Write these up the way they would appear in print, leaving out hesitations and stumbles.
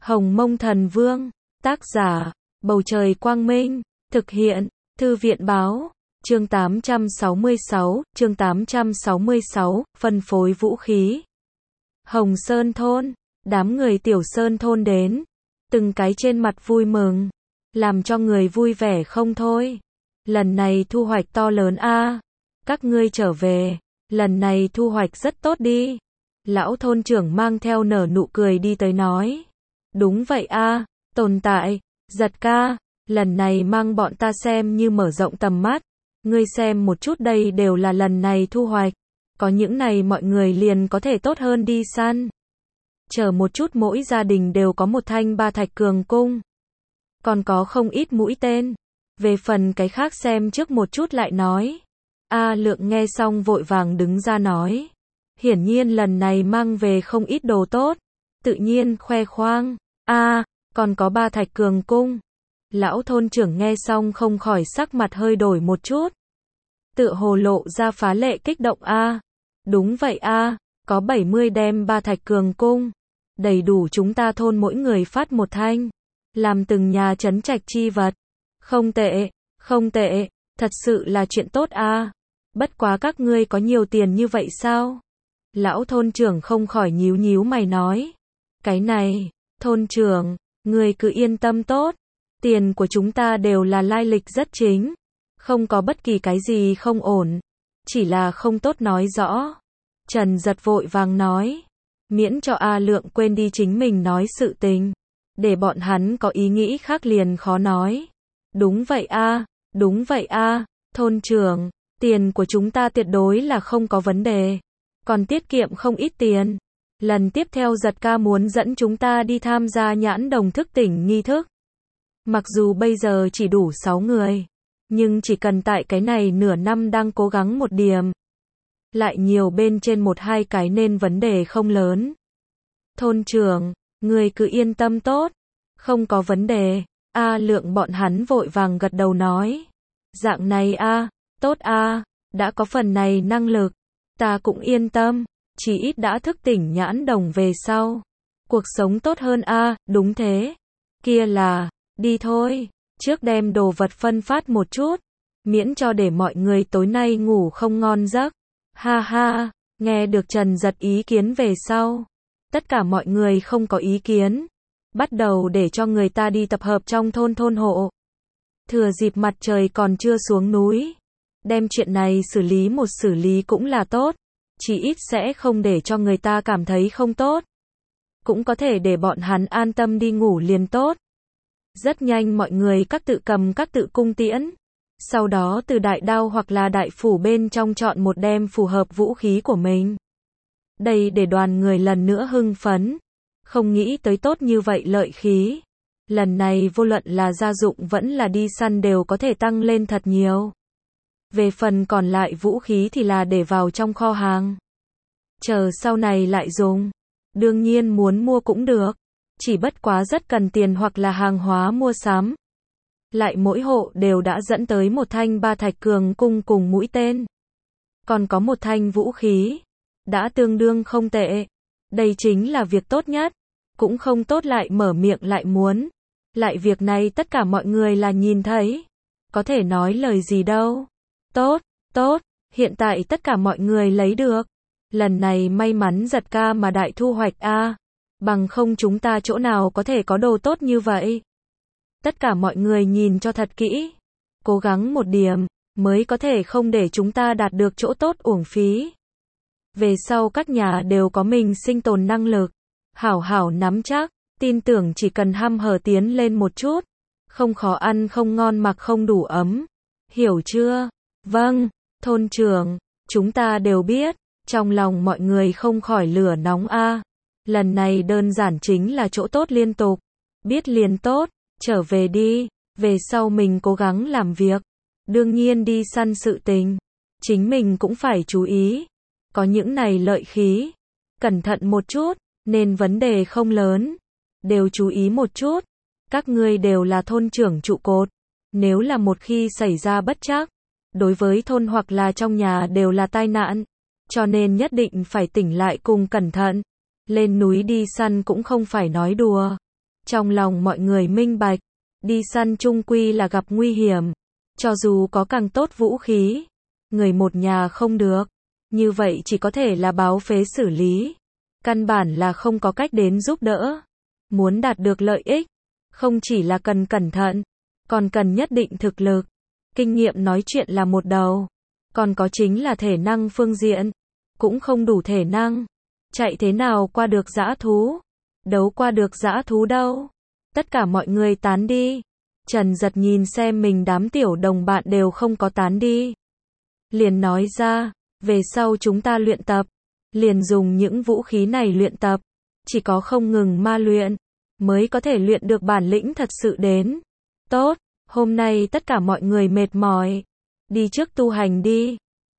Hồng Mông Thần Vương, tác giả, Bầu Trời Quang Minh, thực hiện, Thư viện Báo, chương 866, phân phối vũ khí. Hồng Sơn Thôn, đám người Tiểu Sơn Thôn đến, từng cái trên mặt vui mừng, làm cho người vui vẻ không thôi. Lần này thu hoạch to lớn a, các ngươi trở về, lần này thu hoạch rất tốt đi. Lão thôn trưởng mang theo nở nụ cười đi tới nói. Đúng vậy a, tồn tại, giật ca, lần này mang bọn ta xem như mở rộng tầm mắt. Ngươi xem một chút đây đều là lần này thu hoạch. Có những này mọi người liền có thể tốt hơn đi săn. Chờ một chút mỗi gia đình đều có một thanh ba thạch cường cung. Còn có không ít mũi tên. Về phần cái khác xem trước một chút lại nói. A Lượng nghe xong vội vàng đứng ra nói. Hiển nhiên lần này mang về không ít đồ tốt. Tự nhiên khoe khoang. Còn có ba thạch cường cung. Lão thôn trưởng nghe xong không khỏi sắc mặt hơi đổi một chút. Tựa hồ lộ ra phá lệ kích động a. Đúng vậy a, có 70 đem ba thạch cường cung. Đầy đủ chúng ta thôn mỗi người phát một thanh. Làm từng nhà trấn trạch chi vật. Không tệ, không tệ, thật sự là chuyện tốt a. Bất quá các ngươi có nhiều tiền như vậy sao? Lão thôn trưởng không khỏi nhíu nhíu mày nói. Cái này, thôn trưởng, ngươi cứ yên tâm tốt. Tiền của chúng ta đều là lai lịch rất chính. Không có bất kỳ cái gì không ổn. Chỉ là không tốt nói rõ. Trần Giật vội vàng nói. Miễn cho A Lượng quên đi chính mình nói sự tình. Để bọn hắn có ý nghĩ khác liền khó nói. Đúng vậy a, đúng vậy a, thôn trưởng, tiền của chúng ta tuyệt đối là không có vấn đề. Còn tiết kiệm không ít tiền. Lần tiếp theo Giật ca muốn dẫn chúng ta đi tham gia nhãn đồng thức tỉnh nghi thức. Mặc dù bây giờ chỉ đủ 6 người. Nhưng chỉ cần tại cái này nửa năm đang cố gắng một điểm. Lại nhiều bên trên 1-2 cái nên vấn đề không lớn. Thôn trưởng, người cứ yên tâm tốt. Không có vấn đề. A Lượng bọn hắn vội vàng gật đầu nói. Dạng này a, tốt a, đã có phần này năng lực. Ta cũng yên tâm. Chỉ ít đã thức tỉnh nhãn đồng về sau. Cuộc sống tốt hơn a, đúng thế. Kia là, đi thôi. Trước đem đồ vật phân phát một chút. Miễn cho để mọi người tối nay ngủ không ngon giấc. Ha ha, nghe được Trần Giật ý kiến về sau. Tất cả mọi người không có ý kiến. Bắt đầu để cho người ta đi tập hợp trong thôn hộ. Thừa dịp mặt trời còn chưa xuống núi. Đem chuyện này xử lý cũng là tốt. Chỉ ít sẽ không để cho người ta cảm thấy không tốt. Cũng có thể để bọn hắn an tâm đi ngủ liền tốt. Rất nhanh mọi người các tự cầm các tự cung tiễn. Sau đó từ đại đao hoặc là đại phủ bên trong chọn một đem phù hợp vũ khí của mình. Đây để đoàn người lần nữa hưng phấn. Không nghĩ tới tốt như vậy lợi khí. Lần này vô luận là gia dụng vẫn là đi săn đều có thể tăng lên thật nhiều. Về phần còn lại vũ khí thì là để vào trong kho hàng. Chờ sau này lại dùng. Đương nhiên muốn mua cũng được. Chỉ bất quá rất cần tiền hoặc là hàng hóa mua sắm. Lại mỗi hộ đều đã dẫn tới một thanh ba thạch cường cung cùng mũi tên. Còn có một thanh vũ khí. Đã tương đương không tệ. Đây chính là việc tốt nhất. Cũng không tốt lại mở miệng lại muốn. Lại việc này tất cả mọi người là nhìn thấy. Có thể nói lời gì đâu. Tốt, tốt, hiện tại tất cả mọi người lấy được. Lần này may mắn Giật ca mà đại thu hoạch a. Bằng không chúng ta chỗ nào có thể có đồ tốt như vậy. Tất cả mọi người nhìn cho thật kỹ. Cố gắng một điểm, mới có thể không để chúng ta đạt được chỗ tốt uổng phí. Về sau các nhà đều có mình sinh tồn năng lực. Hảo hảo nắm chắc, tin tưởng chỉ cần hăm hở tiến lên một chút. Không khó ăn không ngon mặc không đủ ấm. Hiểu chưa? Vâng, thôn trưởng, chúng ta đều biết. Trong lòng mọi người không khỏi lửa nóng a. Lần này đơn giản chính là chỗ tốt liên tục. Biết liền tốt, trở về đi. Về sau mình cố gắng làm việc. Đương nhiên đi săn sự tình. Chính mình cũng phải chú ý. Có những này lợi khí. Cẩn thận một chút. Nên vấn đề không lớn. Đều chú ý một chút. Các ngươi đều là thôn trưởng trụ cột. Nếu là một khi xảy ra bất trắc. Đối với thôn hoặc là trong nhà đều là tai nạn. Cho nên nhất định phải tỉnh lại cùng cẩn thận. Lên núi đi săn cũng không phải nói đùa. Trong lòng mọi người minh bạch, đi săn chung quy là gặp nguy hiểm. Cho dù có càng tốt vũ khí, người một nhà không được, như vậy chỉ có thể là báo phế xử lý. Căn bản là không có cách đến giúp đỡ. Muốn đạt được lợi ích, không chỉ là cần cẩn thận, còn cần nhất định thực lực. Kinh nghiệm nói chuyện là một đầu, còn có chính là thể năng phương diện. Cũng không đủ thể năng. Chạy thế nào qua được dã thú? Đấu qua được dã thú đâu? Tất cả mọi người tán đi. Trần Giật nhìn xem mình đám tiểu đồng bạn đều không có tán đi. Liền nói ra, về sau chúng ta luyện tập. Liền dùng những vũ khí này luyện tập. Chỉ có không ngừng ma luyện, mới có thể luyện được bản lĩnh thật sự đến. Tốt, hôm nay tất cả mọi người mệt mỏi. Đi trước tu hành đi.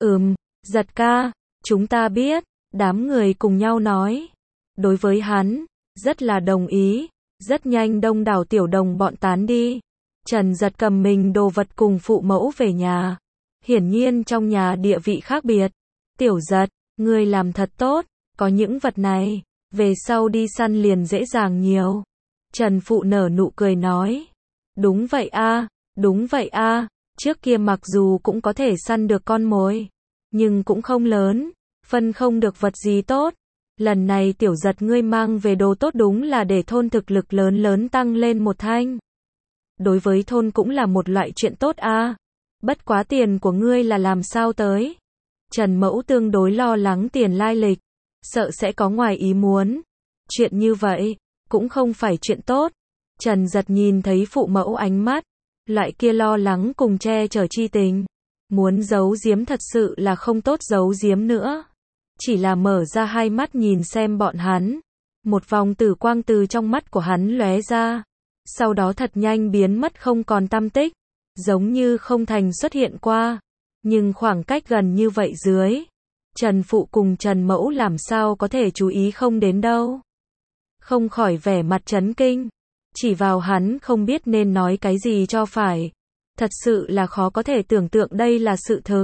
Giật ca, chúng ta biết. Đám người cùng nhau nói. Đối với hắn, rất là đồng ý. Rất nhanh đông đảo tiểu đồng bọn tán đi. Trần Giật cầm mình đồ vật cùng phụ mẫu về nhà. Hiển nhiên trong nhà địa vị khác biệt. Tiểu Giật, ngươi làm thật tốt, có những vật này, về sau đi săn liền dễ dàng nhiều. Trần Phụ nở nụ cười nói. Đúng vậy a, đúng vậy a, trước kia mặc dù cũng có thể săn được con mồi, nhưng cũng không lớn, phân không được vật gì tốt. Lần này Tiểu Giật ngươi mang về đồ tốt đúng là để thôn thực lực lớn lớn tăng lên một thanh. Đối với thôn cũng là một loại chuyện tốt a. Bất quá tiền của ngươi là làm sao tới? Trần Mẫu tương đối lo lắng tiền lai lịch, sợ sẽ có ngoài ý muốn. Chuyện như vậy, cũng không phải chuyện tốt. Trần Giật nhìn thấy phụ mẫu ánh mắt, loại kia lo lắng cùng che chở chi tình. Muốn giấu giếm thật sự là không tốt giấu giếm nữa. Chỉ là mở ra hai mắt nhìn xem bọn hắn. Một vòng tử quang từ trong mắt của hắn lóe ra. Sau đó thật nhanh biến mất không còn tăm tích. Giống như không thành xuất hiện qua. Nhưng khoảng cách gần như vậy dưới, Trần Phụ cùng Trần Mẫu làm sao có thể chú ý không đến đâu. Không khỏi vẻ mặt chấn kinh. Chỉ vào hắn không biết nên nói cái gì cho phải. Thật sự là khó có thể tưởng tượng đây là sự thực.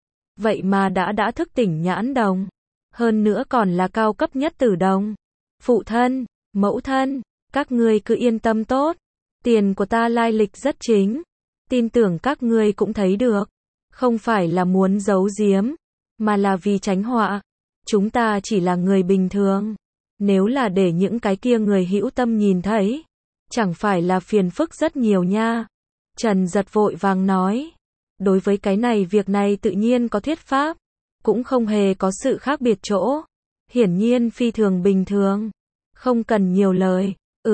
Vậy mà đã thức tỉnh nhãn đồng. Hơn nữa còn là cao cấp nhất tử đồng. Phụ thân, mẫu thân, các ngươi cứ yên tâm tốt. Tiền của ta lai lịch rất chính. Tin tưởng các ngươi cũng thấy được. Không phải là muốn giấu giếm, mà là vì tránh họa. Chúng ta chỉ là người bình thường. Nếu là để những cái kia người hữu tâm nhìn thấy, chẳng phải là phiền phức rất nhiều nha. Trần Giật vội vàng nói. Đối với cái này việc này tự nhiên có thuyết pháp. Cũng không hề có sự khác biệt chỗ. Hiển nhiên phi thường bình thường. Không cần nhiều lời.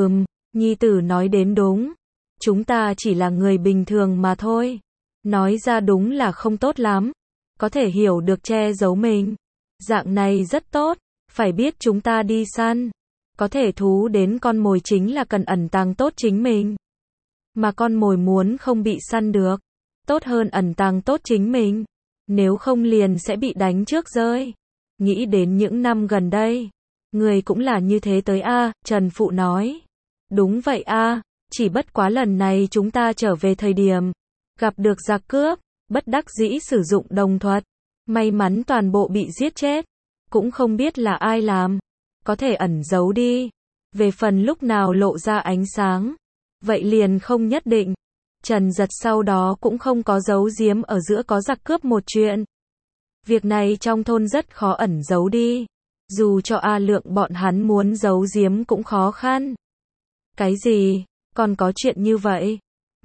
Nhi tử nói đến đúng. Chúng ta chỉ là người bình thường mà thôi. Nói ra đúng là không tốt lắm. Có thể hiểu được che giấu mình. Dạng này rất tốt. Phải biết chúng ta đi săn. Có thể thú đến con mồi chính là cần ẩn tàng tốt chính mình. Mà con mồi muốn không bị săn được. Tốt hơn ẩn tàng tốt chính mình. Nếu không liền sẽ bị đánh trước rơi. Nghĩ đến những năm gần đây. Người cũng là như thế tới a, Trần Phụ nói. Đúng vậy a, chỉ bất quá lần này chúng ta trở về thời điểm. Gặp được giặc cướp, bất đắc dĩ sử dụng đồng thuật. May mắn toàn bộ bị giết chết. Cũng không biết là ai làm. Có thể ẩn giấu đi. Về phần lúc nào lộ ra ánh sáng. Vậy liền không nhất định. Trần Giật sau đó cũng không có giấu giếm ở giữa có giặc cướp một chuyện. Việc này trong thôn rất khó ẩn giấu đi. Dù cho A Lượng bọn hắn muốn giấu giếm cũng khó khăn. Cái gì? Còn có chuyện như vậy?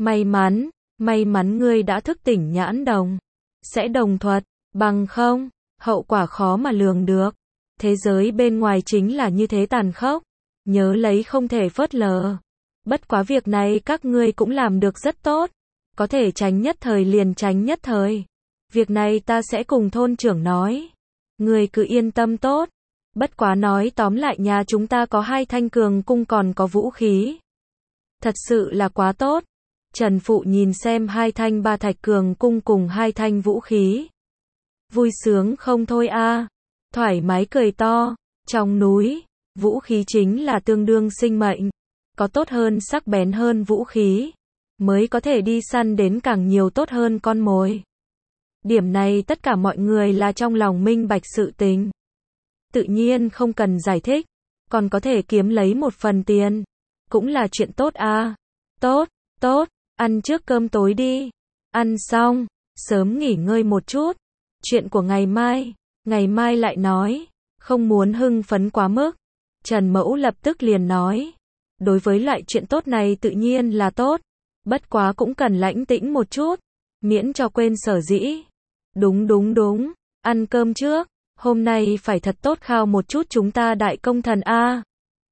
May mắn ngươi đã thức tỉnh nhãn đồng. Sẽ đồng thuật, bằng không, hậu quả khó mà lường được. Thế giới bên ngoài chính là như thế tàn khốc. Nhớ lấy không thể phớt lờ. Bất quá việc này các ngươi cũng làm được rất tốt. Có thể tránh nhất thời liền tránh nhất thời. Việc này ta sẽ cùng thôn trưởng nói. Ngươi cứ yên tâm tốt. Bất quá nói tóm lại nhà chúng ta có 2 thanh cường cung còn có vũ khí. Thật sự là quá tốt. Trần Phụ nhìn xem 2 thanh 3 thạch cường cung cùng 2 thanh vũ khí. Vui sướng không thôi a. Thoải mái cười to. Trong núi, vũ khí chính là tương đương sinh mệnh. Có tốt hơn sắc bén hơn vũ khí. Mới có thể đi săn đến càng nhiều tốt hơn con mồi. Điểm này tất cả mọi người là trong lòng minh bạch sự tình. Tự nhiên không cần giải thích. Còn có thể kiếm lấy một phần tiền. cũng là chuyện tốt à. Tốt, tốt, ăn trước cơm tối đi. Ăn xong, sớm nghỉ ngơi một chút. Chuyện của ngày mai lại nói, không muốn hưng phấn quá mức. Trần Mẫu lập tức liền nói, đối với loại chuyện tốt này tự nhiên là tốt, bất quá cũng cần lãnh tĩnh một chút, miễn cho quên sở dĩ. Đúng, ăn cơm trước, hôm nay phải thật tốt khao một chút chúng ta đại công thần a.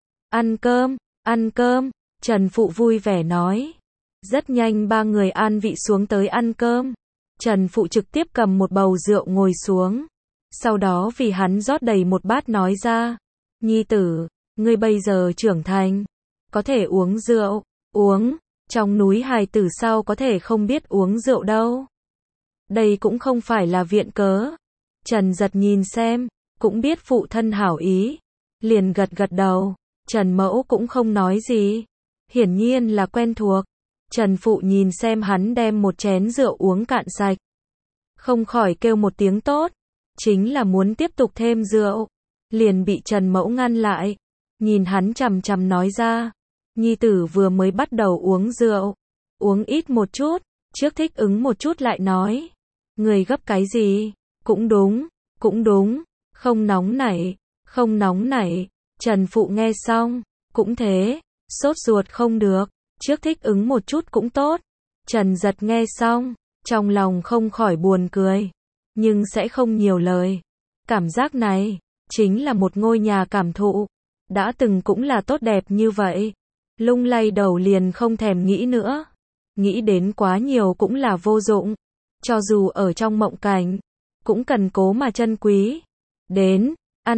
Ăn cơm, Trần Phụ vui vẻ nói. Rất nhanh ba người an vị xuống tới ăn cơm. Trần Phụ trực tiếp cầm một bầu rượu ngồi xuống. Sau đó vì hắn rót đầy một bát nói ra, nhi tử, ngươi bây giờ trưởng thành, có thể uống rượu, uống, trong núi hài tử sao có thể không biết uống rượu đâu. Đây cũng không phải là viện cớ. Trần Giật nhìn xem, cũng biết phụ thân hảo ý, liền gật gật đầu. Trần Mẫu cũng không nói gì, hiển nhiên là quen thuộc. Trần Phụ nhìn xem hắn đem một chén rượu uống cạn sạch, không khỏi kêu một tiếng tốt, chính là muốn tiếp tục thêm rượu, liền bị Trần Mẫu ngăn lại, nhìn hắn chằm chằm nói ra, nhi tử vừa mới bắt đầu uống rượu, uống ít một chút, trước thích ứng một chút lại nói, người gấp cái gì, cũng đúng, không nóng nảy, Trần Phụ nghe xong, cũng thế, sốt ruột không được, trước thích ứng một chút cũng tốt. Trần Giật nghe xong, trong lòng không khỏi buồn cười, nhưng sẽ không nhiều lời. Cảm giác này, chính là một ngôi nhà cảm thụ, đã từng cũng là tốt đẹp như vậy. Lung lay đầu liền không thèm nghĩ nữa, nghĩ đến quá nhiều cũng là vô dụng, cho dù ở trong mộng cảnh, cũng cần cố mà trân quý. Đến,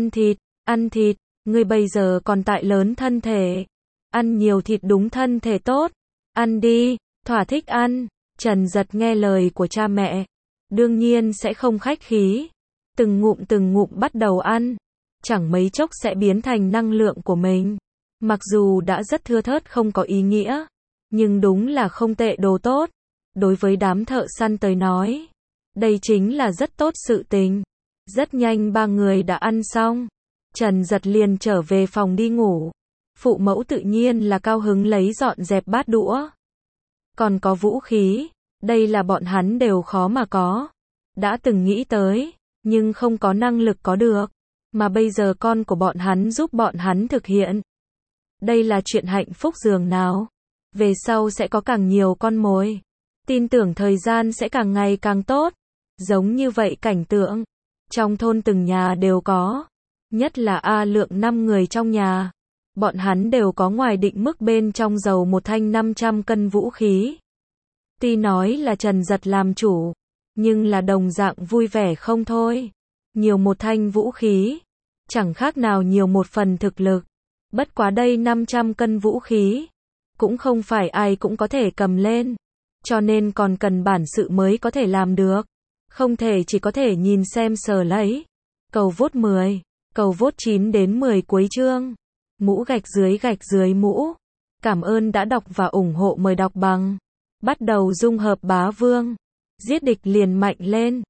ăn thịt, ngươi bây giờ còn tại lớn thân thể, ăn nhiều thịt đúng thân thể tốt, ăn đi, thỏa thích ăn. Trần Giật nghe lời của cha mẹ, đương nhiên sẽ không khách khí, từng ngụm bắt đầu ăn, chẳng mấy chốc sẽ biến thành năng lượng của mình. Mặc dù đã rất thưa thớt không có ý nghĩa, nhưng đúng là không tệ đồ tốt. Đối với đám thợ săn tới nói, đây chính là rất tốt sự tình. Rất nhanh ba người đã ăn xong, Trần Giật liền trở về phòng đi ngủ. Phụ mẫu tự nhiên là cao hứng lấy dọn dẹp bát đũa. Còn có vũ khí, đây là bọn hắn đều khó mà có. Đã từng nghĩ tới, nhưng không có năng lực có được. Mà bây giờ con của bọn hắn giúp bọn hắn thực hiện. Đây là chuyện hạnh phúc dường nào. Về sau sẽ có càng nhiều con mồi. Tin tưởng thời gian sẽ càng ngày càng tốt. Giống như vậy cảnh tượng, trong thôn từng nhà đều có. Nhất là A Lượng 5 người trong nhà. Bọn hắn đều có ngoài định mức bên trong giàu một thanh 500 cân vũ khí. Tuy nói là Trần Giật làm chủ, nhưng là đồng dạng vui vẻ không thôi. Nhiều một thanh vũ khí, chẳng khác nào nhiều một phần thực lực. Bất quá đây 500 cân vũ khí, cũng không phải ai cũng có thể cầm lên. Cho nên còn cần bản sự mới có thể làm được. Không thể chỉ có thể nhìn xem sờ lấy. Cầu vote 10, cầu vote 9 đến 10 cuối chương. Mũ gạch dưới mũ. Cảm ơn đã đọc và ủng hộ, mời đọc bằng. Bắt đầu dung hợp bá vương. Giết địch liền mạnh lên.